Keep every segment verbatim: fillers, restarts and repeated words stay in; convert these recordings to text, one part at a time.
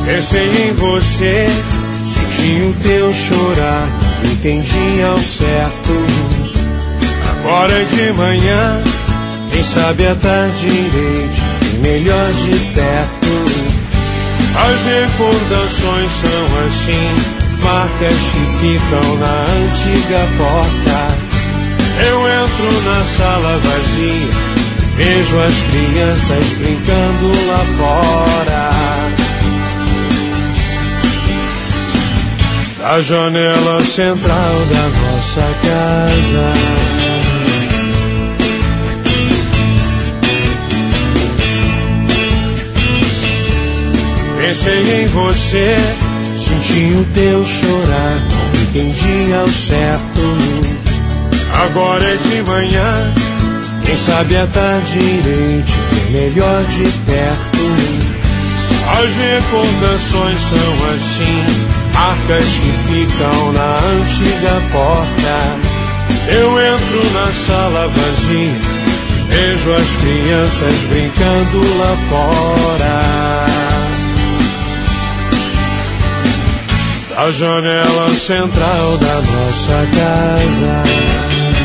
Pensei em você, senti o teu chorar, não entendi ao certo. Agora de manhã, quem sabe à tarde irei te ver melhor de perto. As recordações são assim, marcas que ficam na antiga porta. Eu entro na sala vazia, vejo as crianças brincando lá fora. Da janela central da nossa casa, pensei em você, senti o teu chorar, não entendi ao certo. Agora é de manhã, quem sabe à tarde irei te ver melhor de perto. As recordações são assim, marcas que ficam na antiga porta. Eu entro na sala vazia, vejo as crianças brincando lá fora. Da janela central da nossa casa,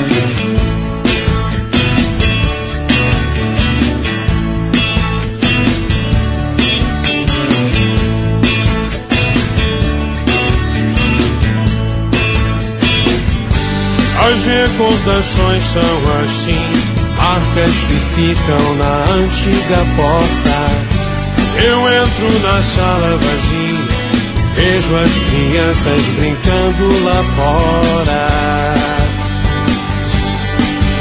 as recordações são assim, marcas que ficam na antiga porta. Eu entro na sala vazia, vejo as crianças brincando lá fora.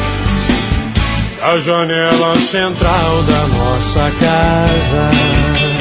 A janela central da nossa casa.